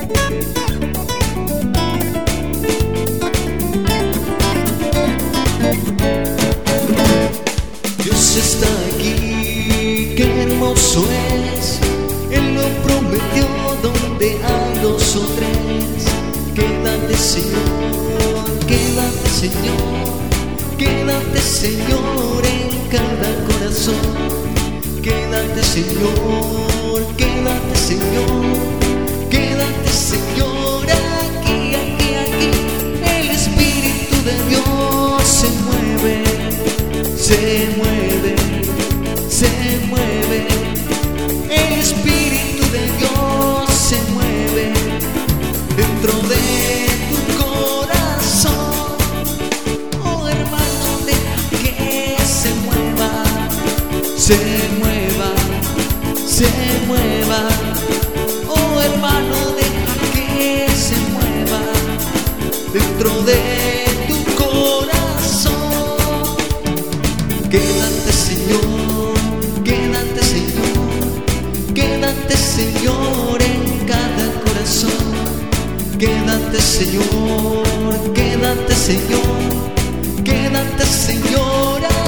Dios está aquí, qué hermoso es. Él lo prometió donde hay dos o tres. Quédate, Señor, quédate, Señor, quédate, Señor, en cada corazón. Quédate, Señor, quédate, Señor, quédate, Señor, aquí, aquí, aquí. El Espíritu de Dios se mueve, se mueve, se mueve. El Espíritu de Dios se mueve dentro de tu corazón. Oh hermano, deja que se mueva, se mueva, se mueva. Oh hermano, deja que se mueva dentro de tu corazón. Quédate, Señor, quédate, Señor, quédate, Señor, en cada corazón. Quédate, Señor, quédate, Señor, quédate, Señor.